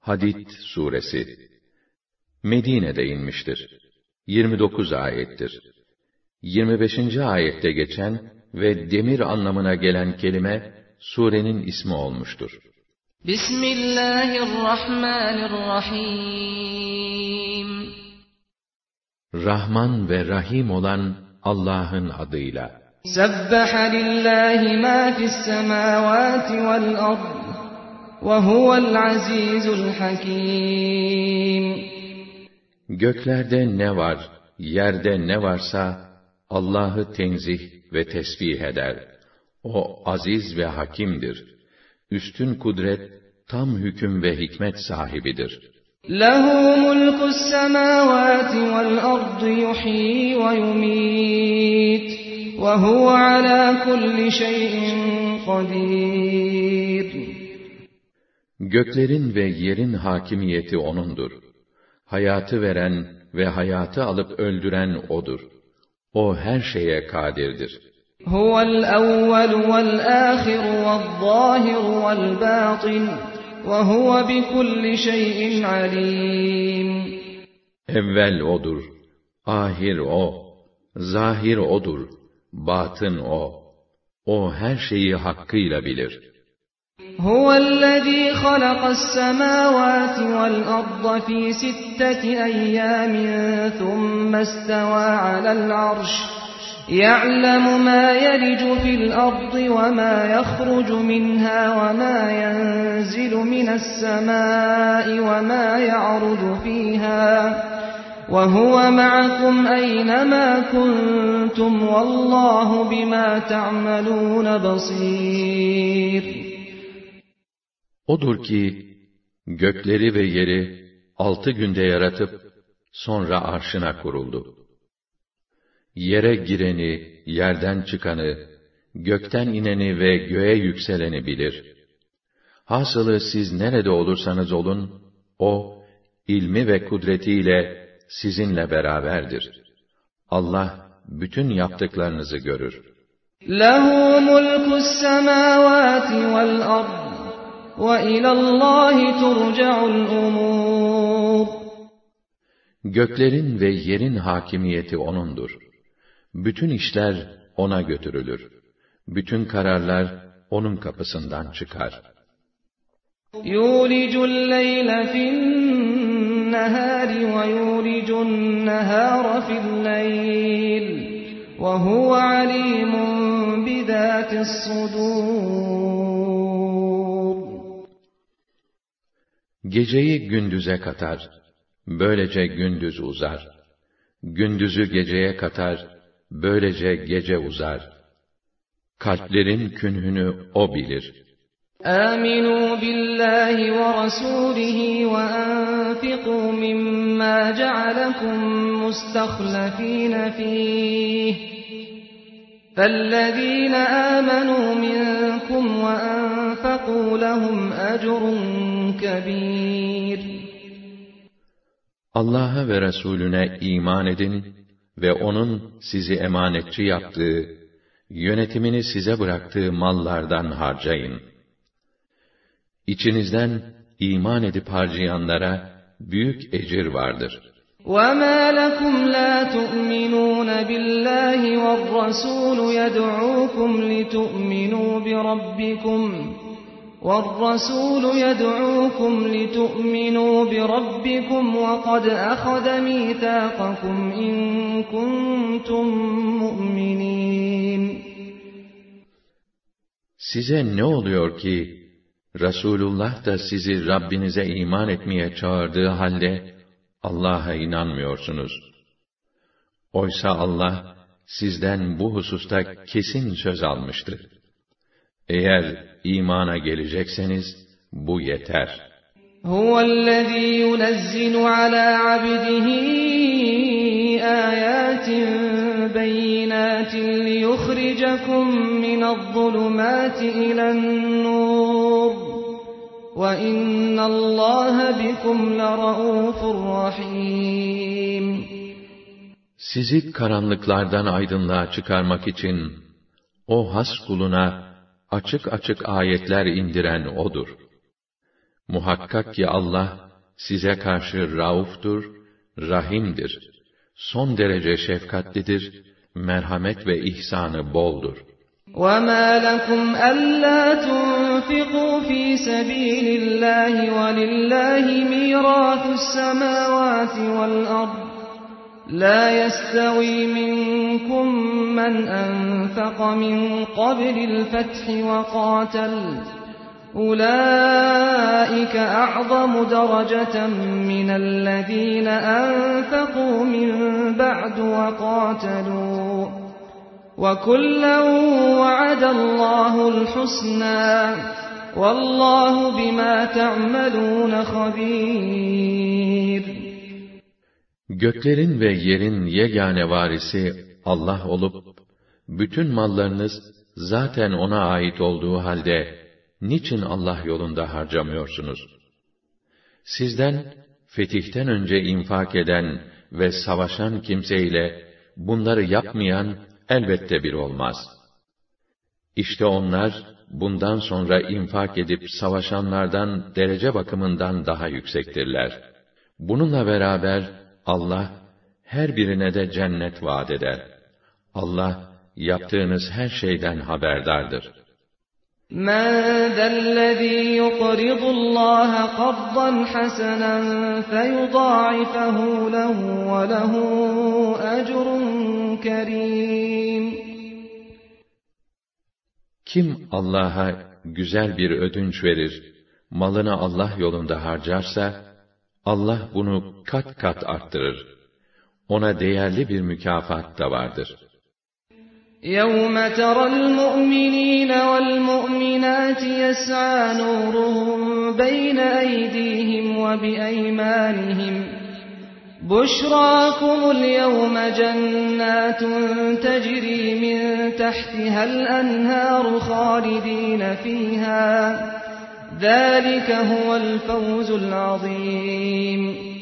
Hadid suresi Medine'de inmiştir. 29 ayettir. 25. ayette geçen ve demir anlamına gelen kelime surenin ismi olmuştur. Bismillahirrahmanirrahim. Rahman ve Rahim olan Allah'ın adıyla. Sebbaha lillahi ma fis semavati vel ard ve huvel azizul hakim. Göklerde ne var, yerde ne varsa Allah'ı tenzih ve tesbih eder. O aziz ve hakimdir. Üstün kudret, tam hüküm ve hikmet sahibidir. Lehu mulkus semavati vel ardı yuhyi ve yumit ve huve ala kulli şeyin kadir. Göklerin ve yerin hakimiyeti O'nundur. Hayatı veren ve hayatı alıp öldüren O'dur. O her şeye kadirdir. Huvel evvel vel ahir vel zahir vel batin ve huve bi kulli şeyin alim. Evvel O'dur, ahir O, zahir O'dur, batın O. O her şeyi hakkıyla bilir. Huvellezî halakas semâvâti vel arda fî sitteti eyyâmin thumme istevâ alel arş. يَعْلَمُ مَا يَلِجُ فِي الْأَرْضِ وَمَا يَخْرُجُ مِنْهَا وَمَا يَنْزِلُ مِنَ السَّمَاءِ وَمَا يَعْرُجُ فِيهَا وَهُوَ مَعَكُمْ أَيْنَمَا كُنْتُمْ وَاللّٰهُ بِمَا تَعْمَلُونَ بَصِيرٌ. Odur ki, gökleri ve yeri 6 günde yaratıp, sonra arşına kuruldu. Yere gireni, yerden çıkanı, gökten ineni ve göğe yükseleni bilir. Hasılı siz nerede olursanız olun, O, ilmi ve kudretiyle sizinle beraberdir. Allah, bütün yaptıklarınızı görür. Lehu mulkus semâvâti vel ard ve ilallâhi turca'ul umûr. Göklerin ve yerin hakimiyeti O'nundur. Bütün işler O'na götürülür. Bütün kararlar O'nun kapısından çıkar. Yulicul leyle fi'n-nehâri ve yulicun nehâra fi'l-leyl ve huve alîmun bidâtis-sudûr. Geceyi gündüze katar, böylece gündüz uzar. Gündüzü geceye katar, böylece gece uzar. Kalplerin künhünü O bilir. آمنوا بالله ورسوله وأنفقوا مما جعلكم مستخلفين فيه فالذين آمنوا منكم وأنفقوا لهم أجر كبير. Allah'a ve Resulüne iman edin ve O'nun sizi emanetçi yaptığı, yönetimini size bıraktığı mallardan harcayın. İçinizden iman edip harcayanlara büyük ecir vardır. وَمَا لَكُمْ لَا تُؤْمِنُونَ بِاللَّهِ وَالرَّسُولُ يَدْعُوكُمْ لِتُؤْمِنُوا بِرَبِّكُمْ وَقَدْ أَخَذَ مِيثَاقَكُمْ إِن كُنتُم مُّؤْمِنِينَ. Size ne oluyor ki, Resulullah da sizi Rabbinize iman etmeye çağırdığı halde, Allah'a inanmıyorsunuz. Oysa Allah, sizden bu hususta kesin söz almıştır. Eğer imana gelecekseniz, bu yeter. Huvellezî yunezzilu alâ abdihi âyâtin beyinâtin liyukhricakum minadh-dhulumâti ilen-nûr ve innallâhe bikum lera'ûfur rahîm. Sizi karanlıklardan aydınlığa çıkarmak için, o has kuluna açık açık ayetler indiren O'dur. Muhakkak ki Allah size karşı rauftur, rahimdir. Son derece şefkatlidir, merhamet ve ihsanı boldur. وَمَا لَكُمْ أَلَّا تُنْفِقُوا فِي سَبِيلِ اللّٰهِ وَلِلّٰهِ مِيرَاثُ السَّمَاوَاتِ وَالْأَرْضِ لَا يَسْتَوِي مِنْكُمْ مَنْ أَنْفَقَ مِنْ قَبْلِ الْفَتْحِ وَقَاتَلَ أُولَٰئِكَ أَعْظَمُ دَرَجَةً مِنَ الَّذِينَ أَنْفَقُوا مِنْ بَعْدُ وَقَاتَلُوا وَكُلًّا وَعَدَ اللّٰهُ الْحُسْنَى وَاللّٰهُ بِمَا تَعْمَلُونَ خَبِيرٌ. Göklerin ve yerin yegane varisi Allah olup, bütün mallarınız zaten O'na ait olduğu halde, niçin Allah yolunda harcamıyorsunuz? Sizden, fetihten önce infak eden ve savaşan kimseyle, bunları yapmayan, elbette bir olmaz. İşte onlar, bundan sonra infak edip savaşanlardan derece bakımından daha yüksektirler. Bununla beraber, Allah, her birine de cennet vaat eder. Allah, yaptığınız her şeyden haberdardır. مَنْ ذَا الَّذ۪ي يُقْرِضُ اللّٰهَ قَرْضًا حَسَنًا فَيُضَاعِفَهُ لَهُ وَلَهُ أَجْرٌ كَرِيمٌ. Kim Allah'a güzel bir ödünç verir, malını Allah yolunda harcarsa, Allah bunu kat kat arttırır. Ona değerli bir mükafat da vardır. يَوْمَ تَرَى الْمُؤْمِنِينَ وَالْمُؤْمِنَاتِ يَسْعَى نُورُهُمْ بَيْنَ أَيْدِيهِمْ وَبِأَيْمَانِهِمْ بُشْرَاكُمُ الْيَوْمَ جَنَّاتٌ تَجْرِي مِنْ تَحْتِهَا الْأَنْهَارُ خَالِدِينَ فِيهَا ذَلِكَ هُوَ الْفَوْزُ الْعَظِيمُ.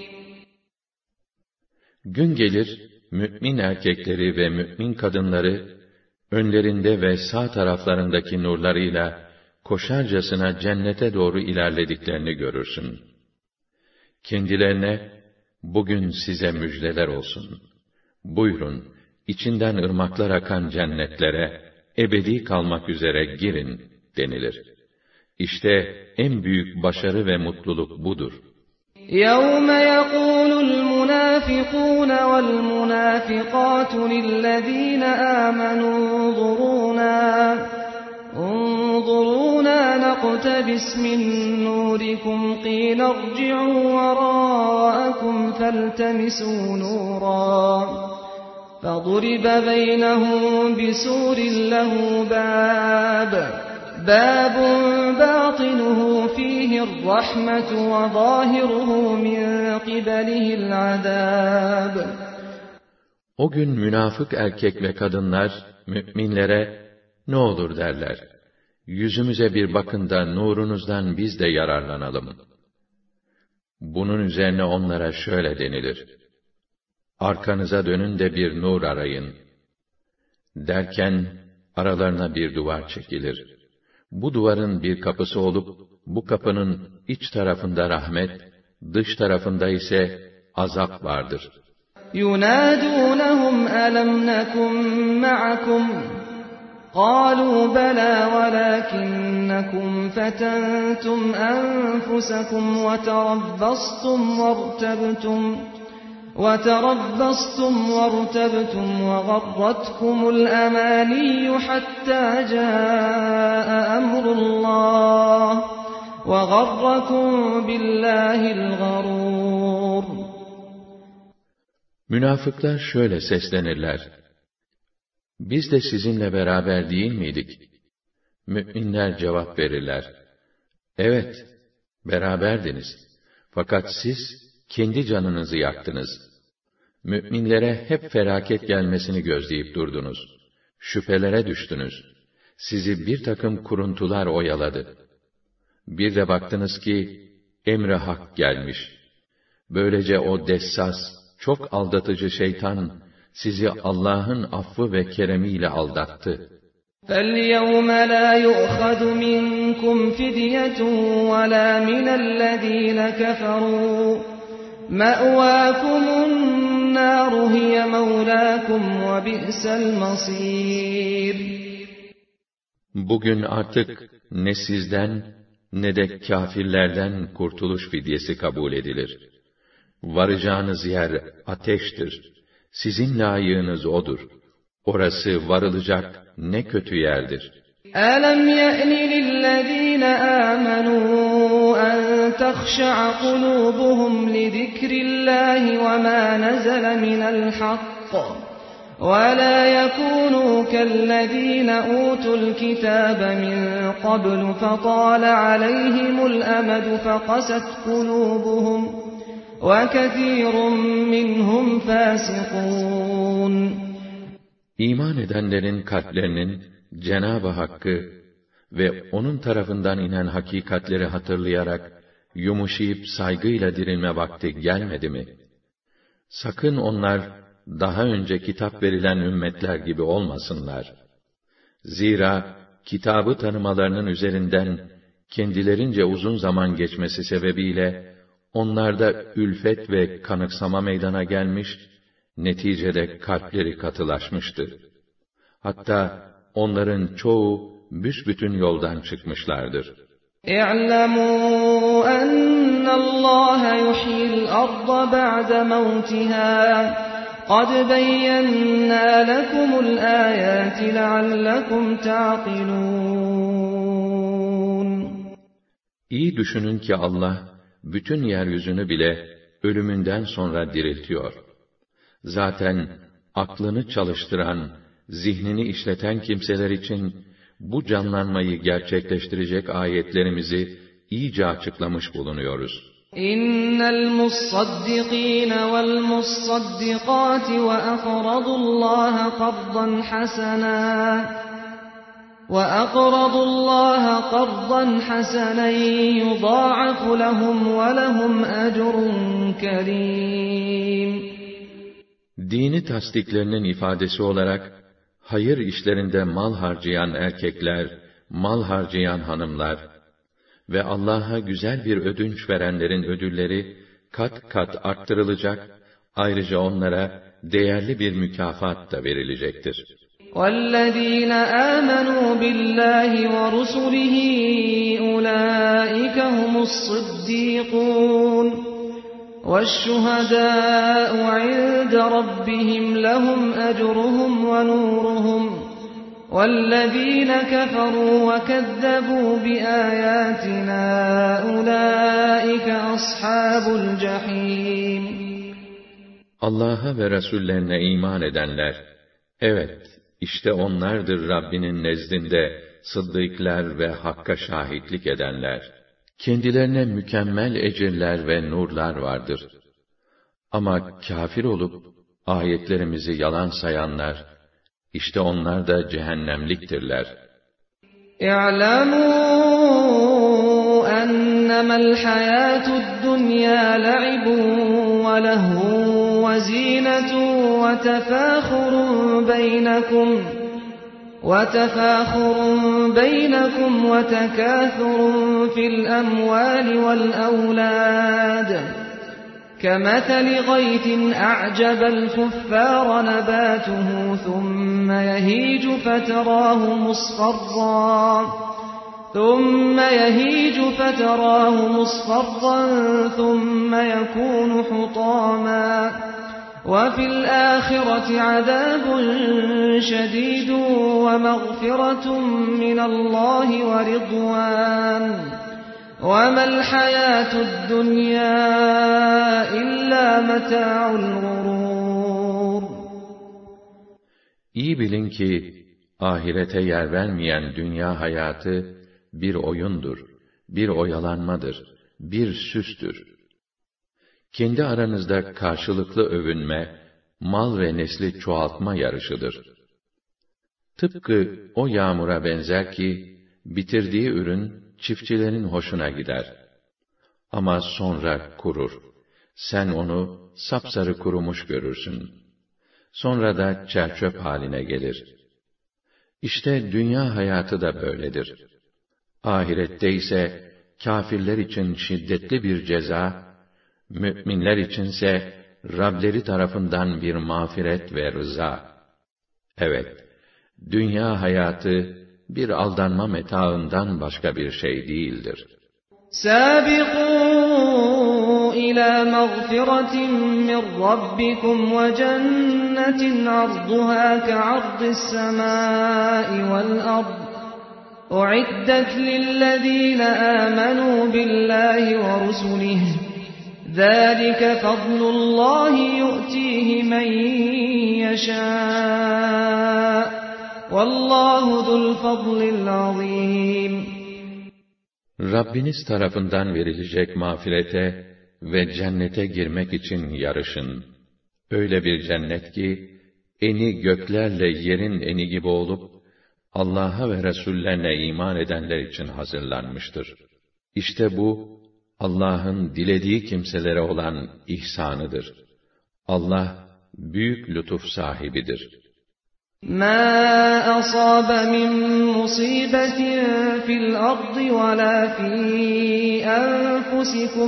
Gün gelir, mü'min erkekleri ve mü'min kadınları, önlerinde ve sağ taraflarındaki nurlarıyla, koşarcasına cennete doğru ilerlediklerini görürsün. Kendilerine, bugün size müjdeler olsun. Buyurun, içinden ırmaklar akan cennetlere, ebedi kalmak üzere girin, denilir. İşte en büyük başarı ve mutluluk budur. يَوْمَ يَقُولُ الْمُنَافِقُونَ وَالْمُنَافِقَاتُ لِلَّذ۪ينَ آمَنُوا انظُرُونَا نَقْتَبِسْ مِنْ نُورِكُمْ قِيلَ ارْجِعُوا وَرَاءَكُمْ فَالْتَمِسُوا نُورًا فَضُرِبَ بَيْنَهُم بِسُورٍ لَهُ باب باطنه فيه الرحمة وظاهره من قبله العذاب. O gün münafık erkek ve kadınlar, mü'minlere, ne olur derler, yüzümüze bir bakın da nurunuzdan biz de yararlanalım. Bunun üzerine onlara şöyle denilir, arkanıza dönün de bir nur arayın. Derken, aralarına bir duvar çekilir. Bu duvarın bir kapısı olup, bu kapının iç tarafında rahmet, dış tarafında ise azap vardır. يُنَادُونَهُمْ أَلَمْ نَكُنْ مَعَكُمْ قَالُوا بَلَى وَلَكِنَّكُمْ فَتَنْتُمْ أَنفُسَكُمْ وَتَرَبَّصْتُمْ وَارْتَبْتُمْ وَغَرَّتْكُمُ الْأَمَانِيُّ حَتَّى جَاءَ أَمْرُ اللّٰهِ وَغَرَّكُمْ بِاللّٰهِ الْغَرُورُ. Münafıklar şöyle seslenirler, biz de sizinle beraber değil miydik? Mü'minler cevap verirler, evet, beraberdiniz. Fakat siz, kendi canınızı yaktınız. Mü'minlere hep felaket gelmesini gözleyip durdunuz. Şüphelere düştünüz. Sizi bir takım kuruntular oyaladı. Bir de baktınız ki, emri hak gelmiş. Böylece o dessas, çok aldatıcı şeytan, sizi Allah'ın affı ve keremiyle aldattı. فَالْيَوْمَ لَا يُؤْخَذُ مِنكُمْ فِدْيَةٌ وَلَا مِنَ الَّذِينَ كَفَرُوا مَأْوَاكُمُ النَّارُ هِيَ مَوْلَاكُمْ وَبِئْسَ الْمَصِيرُ. Bugün artık ne sizden ne de kâfirlerden kurtuluş fidyesi kabul edilir. Varacağınız yer ateştir. Sizin layığınız odur. Orası varılacak ne kötü yerdir. أَلَمْ يَأْنِ لِلَّذِينَ آمَنُوا أَن تَخْشَعَ قُلُوبُهُمْ لِذِكْرِ اللَّهِ وَمَا نَزَلَ مِنَ الْحَقِّ وَلَا يَكُونُوا كَالَّذِينَ أُوتُوا الْكِتَابَ مِن قَبْلُ فَطَالَ عَلَيْهِمُ الْأَمَدُ فَقَسَتْ قُلُوبُهُمْ وَكَثِيرٌ مِّنْهُمْ فَاسِقُونَ. İman edenlerin kalplerinin Cenab-ı Hakk'ı ve onun tarafından inen hakikatleri hatırlayarak yumuşayıp saygıyla dirilme vakti gelmedi mi? Sakın onlar daha önce kitap verilen ümmetler gibi olmasınlar. Zira kitabı tanımalarının üzerinden kendilerince uzun zaman geçmesi sebebiyle onlarda ülfet ve kanıksama meydana gelmiş, neticede kalpleri katılaşmıştı. Hatta onların çoğu büsbütün yoldan çıkmışlardır. اِعْلَمُوا أَنَّ اللّٰهَ يُحْيِي الْأَرْضَ بَعْدَ مَوْتِهَا قَدْ بَيَّنَّا لَكُمُ الْآيَاتِ لَعَلَّكُمْ تَعْقِلُونَ. İyi düşünün ki Allah bütün yeryüzünü bile ölümünden sonra diriltiyor. Zaten aklını çalıştıran, zihnini işleten kimseler için bu canlanmayı gerçekleştirecek ayetlerimizi iyice açıklamış bulunuyoruz. İnnel mussaddikîn vel mussaddikâti ve aqradullâhe qardan hasanen yudâ'afu lehum ve lehum ecrun kerîm. Dini tasdiklerinin ifadesi olarak, hayır işlerinde mal harcayan erkekler, mal harcayan hanımlar ve Allah'a güzel bir ödünç verenlerin ödülleri kat kat arttırılacak, ayrıca onlara değerli bir mükafat da verilecektir. وَالَّذ۪ينَ آمَنُوا بِاللّٰهِ وَرُسُلِهِ أُولَٰئِكَ هُمُ الصِّدِّيقُونَ وَالشُّهَدَاءُ عِندَ رَبِّهِمْ لَهُمْ أَجْرُهُمْ وَنُورُهُمْ وَالَّذ۪ينَ كَفَرُوا وَكَذَّبُوا بِآيَاتِنَا أُولَٰئِكَ أَصْحَابُ الْجَحِيمِ. Allah'a ve Resullerine iman edenler, evet, işte onlardır Rabbinin nezdinde sıddıklar ve Hakk'a şahitlik edenler. Kendilerine mükemmel ecirler ve nurlar vardır. Ama kâfir olup ayetlerimizi yalan sayanlar, işte onlar da cehennemliktirler. اِعْلَمُوا اَنَّمَا الْحَيَاةُ الدُّنْيَا لَعِبٌ وَلَهْوٌ وَزِينَةٌ وَتَفَاخُرٌ بَيْنَكُمْ وَتَكَاثُرٌ فِي الْأَمْوَالِ وَالْأَوْلَادِ كَمَثَلِ غَيْثٍ أَعْجَبَ الْكُفَّارَ نَبَاتُهُ ثُمَّ يَهِيجُ فَتَرَاهُ مُصْفَرًّا ثُمَّ يَكُونُ حُطَامًا وَفِي الْآخِرَةِ عَذَابٌ شَدِيدٌ وَمَغْفِرَةٌ مِّنَ اللّٰهِ وَرِضْوَانٌ وَمَا الْحَيَاةُ الدُّنْيَا إِلَّا مَتَاعُ الْغُرُورِ. İyi bilin ki ahirete yer vermeyen dünya hayatı bir oyundur, bir oyalanmadır, bir süstür. Kendi aranızda karşılıklı övünme, mal ve nesli çoğaltma yarışıdır. Tıpkı o yağmura benzer ki, bitirdiği ürün çiftçilerin hoşuna gider. Ama sonra kurur. Sen onu sapsarı kurumuş görürsün. Sonra da çerçöp haline gelir. İşte dünya hayatı da böyledir. Ahirette ise kâfirler için şiddetli bir ceza, müminler içinse Rableri tarafından bir mağfiret ve rıza. Evet, dünya hayatı bir aldanma metaından başka bir şey değildir. سابقوا إلى مغفرة من ربكم وجنة عرضها كعرض السماء والأرض أعدت للذين آمنوا بالله ورسله ذلك فضل الله يؤتيه من يشاء والله ذو الفضل العظيم. Rabbiniz tarafından verilecek mağfirete ve cennete girmek için yarışın. Öyle bir cennet ki, eni göklerle yerin eni gibi olup, Allah'a ve Resullerine iman edenler için hazırlanmıştır. İşte bu, Allah'ın dilediği kimselere olan ihsanıdır. Allah, büyük lütuf sahibidir. مَا أَصَابَ مِن مُّصِيبَةٍ فِي الْأَرْضِ وَلَا فِي أَنفُسِكُمْ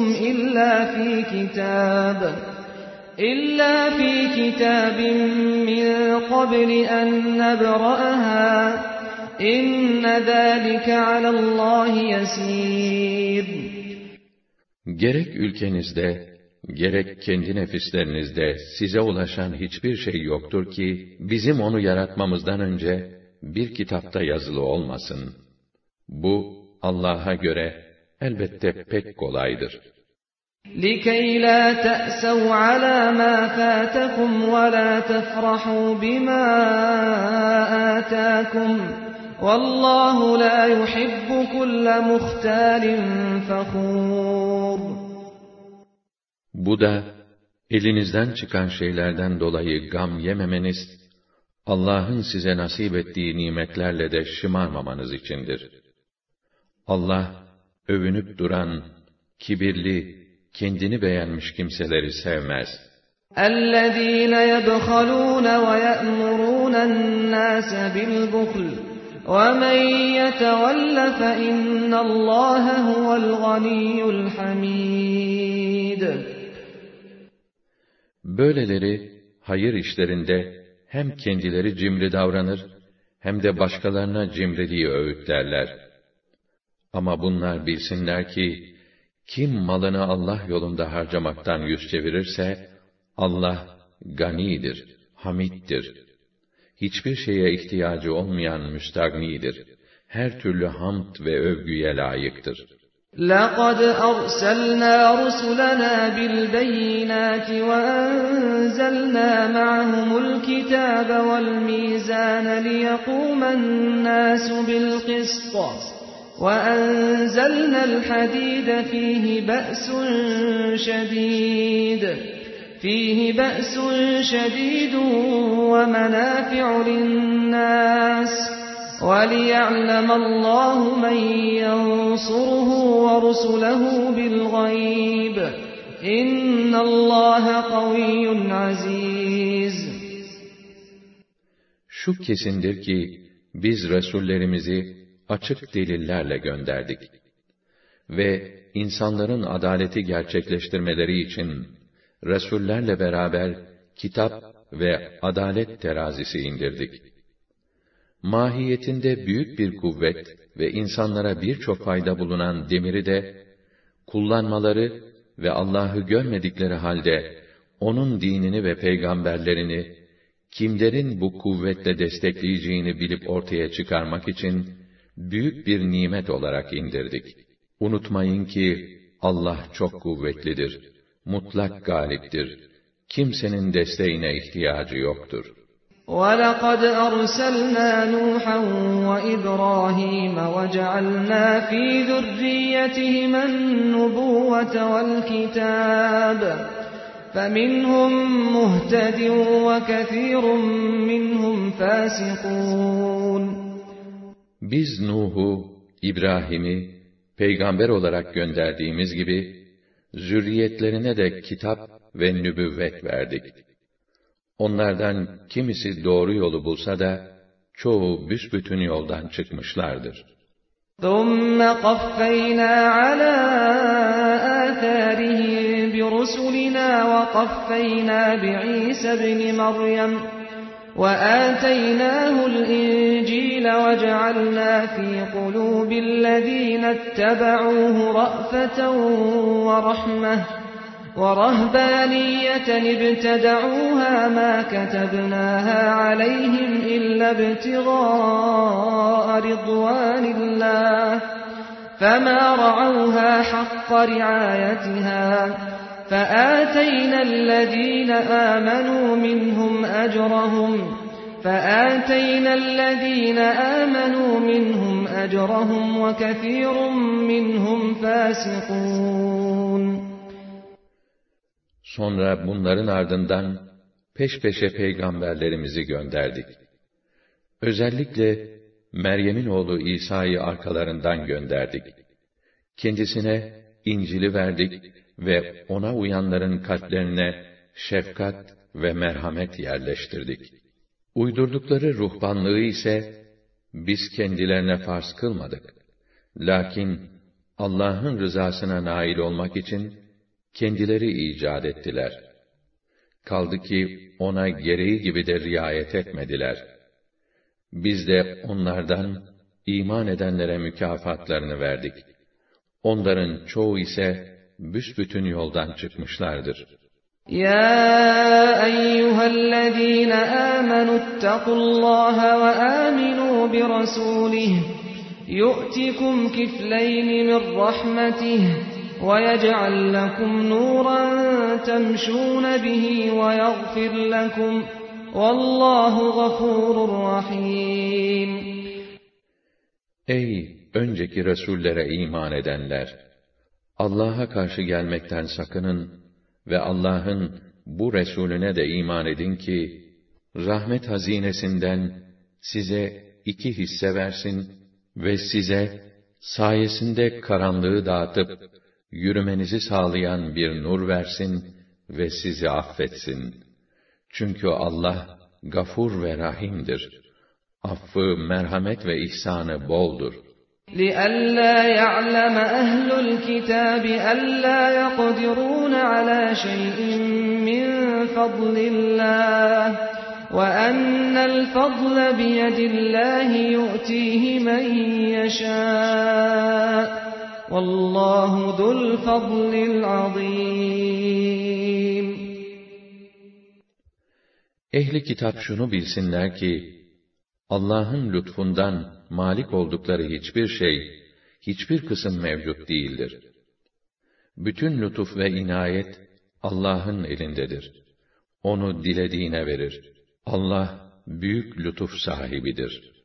إِلَّا فِي كِتَابٍ مِّن قَبْلِ أَن نَّبْرَأَهَا إِنَّ ذَٰلِكَ عَلَى اللّٰهِ يَسِيرٌ. Gerek ülkenizde, gerek kendi nefislerinizde size ulaşan hiçbir şey yoktur ki, bizim onu yaratmamızdan önce bir kitapta yazılı olmasın. Bu, Allah'a göre elbette pek kolaydır. لِكَيْ لَا تَأْسَوْا عَلَى مَا فَاتَكُمْ وَلَا تَفْرَحُوا بِمَا آتَاكُمْ وَاللّٰهُ لَا يُحِبُّ كُلَّ مُخْتَالٍ فَخُورٍ. Bu da, elinizden çıkan şeylerden dolayı gam yememeniz, Allah'ın size nasip ettiği nimetlerle de şımarmamanız içindir. Allah, övünüp duran, kibirli, kendini beğenmiş kimseleri sevmez. اَلَّذ۪ينَ يَبْخَلُونَ وَيَأْمُرُونَ النَّاسَ بِالْبُخْلِ وَمَنْ يَتَوَلَّ فَإِنَّ اللّٰهَ هُوَ الْغَنِيُّ الْحَمِيدُ. Böyleleri, hayır işlerinde hem kendileri cimri davranır, hem de başkalarına cimriliği öğütlerler. Ama bunlar bilsinler ki, kim malını Allah yolunda harcamaktan yüz çevirirse, Allah ganidir, hamiddir. Hiçbir şeye ihtiyacı olmayan müstagnidir. Her türlü hamd ve övgüye layıktır. لَقَدْ أَرْسَلْنَا رُسُلَنَا بِالْبَيِّنَاتِ وَأَنزَلْنَا مَعَهُمُ الْكِتَابَ وَالْمِيزَانَ لِيَقُومَ النَّاسُ بِالْقِسْطِ وَأَنزَلْنَا الْحَدِيدَ فِيهِ بَأْسٌ شَدِيدٌ وَمَنَافِعُ لِلنَّاسِ وَلِيَعْلَمَ اللّٰهُ مَنْ يَنْصُرُهُ وَرُسُلَهُ بِالْغَيْبِ إِنَّ اللّٰهَ قَوِيٌّ عَزِيزٌ. Şu kesindir ki, biz Resullerimizi açık delillerle gönderdik. Ve insanların adaleti gerçekleştirmeleri için, Resullerle beraber kitap ve adalet terazisi indirdik. Mahiyetinde büyük bir kuvvet ve insanlara birçok fayda bulunan demiri de, kullanmaları ve Allah'ı görmedikleri halde, onun dinini ve peygamberlerini, kimlerin bu kuvvetle destekleyeceğini bilip ortaya çıkarmak için, büyük bir nimet olarak indirdik. Unutmayın ki, Allah çok kuvvetlidir, mutlak galiptir. Kimsenin desteğine ihtiyacı yoktur. وَلَقَدْ أَرْسَلْنَا نُوحًا وَإِبْرَاهِيمَ وَجَعَلْنَا فِي ذُرِّيَّتِهِمَا النُّبُوَّةَ وَالْكِتَابَ فَمِنْهُمْ مُهْتَدٍ وَكَثِيرٌ مِّنْهُمْ فَاسِقُونَ. Biz Nuh'u, İbrahim'i peygamber olarak gönderdiğimiz gibi, zürriyetlerine de kitap ve nübüvvet verdik. Onlardan kimisi doğru yolu bulsa da, çoğu büsbütün yoldan çıkmışlardır. ثُمَّ قَفَّيْنَا عَلَى آثَارِهِم بِرُسُلِنَا وَقَفَّيْنَا بِعِيسَى ابْنِ مَرْيَمَ وَآتَيْنَاهُ الْإِنْجِيلَ وَجَعَلْنَا فِي قُلُوبِ الَّذِينَ اتَّبَعُوهُ رَأْفَةً وَرَحْمَةً وَرَهْبَانِيَّةً ابْتَدَعُوهَا مَا كَتَبْنَاهَا عَلَيْهِمْ إِلَّا ابْتِغَاءَ رِضْوَانِ اللَّهِ فَمَا رَعَوْهَا حَقَّ رِعَايَتِهَا فَآتَيْنَا الَّذِينَ آمَنُوا مِنْهُمْ أَجْرَهُمْ وَكَثِيرٌ مِّنْهُمْ فَاسِقُونَ. Sonra bunların ardından peş peşe peygamberlerimizi gönderdik. Özellikle Meryem'in oğlu İsa'yı arkalarından gönderdik. Kendisine İncil'i verdik ve ona uyanların kalplerine şefkat ve merhamet yerleştirdik. Uydurdukları ruhbanlığı ise biz kendilerine farz kılmadık. Lakin Allah'ın rızasına nail olmak için kendileri icat ettiler. Kaldı ki ona gereği gibi de riayet etmediler. Biz de onlardan iman edenlere mükafatlarını verdik. Onların çoğu ise büsbütün yoldan çıkmışlardır. يا أيها الذين آمنوا اتقوا الله وآمنوا برسوله يؤتكم كفلين من رحمته ويجعل لكم نورا تمشون به ويغفر لكم والله غفور رحيم. Ey önceki Resullere iman edenler! Allah'a karşı gelmekten sakının ve Allah'ın bu Resulüne de iman edin ki, rahmet hazinesinden size 2 hisse versin ve size sayesinde karanlığı dağıtıp, yürümenizi sağlayan bir nur versin ve sizi affetsin. Çünkü Allah, Gafur ve Rahim'dir. Affı, merhamet ve ihsanı boldur. لِأَلَّا يَعْلَمَ أَهْلُ الْكِتَابِ أَلَّا يَقْدِرُونَ عَلَى شَيْءٍ مِّن فَضْلِ اللَّهِ وَأَنَّ الْفَضْلَ بِيَدِ اللَّهِ يُؤْتِيهِ مَن يَشَاءُ وَاللَّهُ ذُو الْفَضْلِ الْعَظِيمِ. Ehli kitap şunu bilsinler ki, Allah'ın lütfundan malik oldukları hiçbir şey, hiçbir kısım mevcut değildir. Bütün lütuf ve inayet Allah'ın elindedir. Onu dilediğine verir. Allah büyük lütuf sahibidir.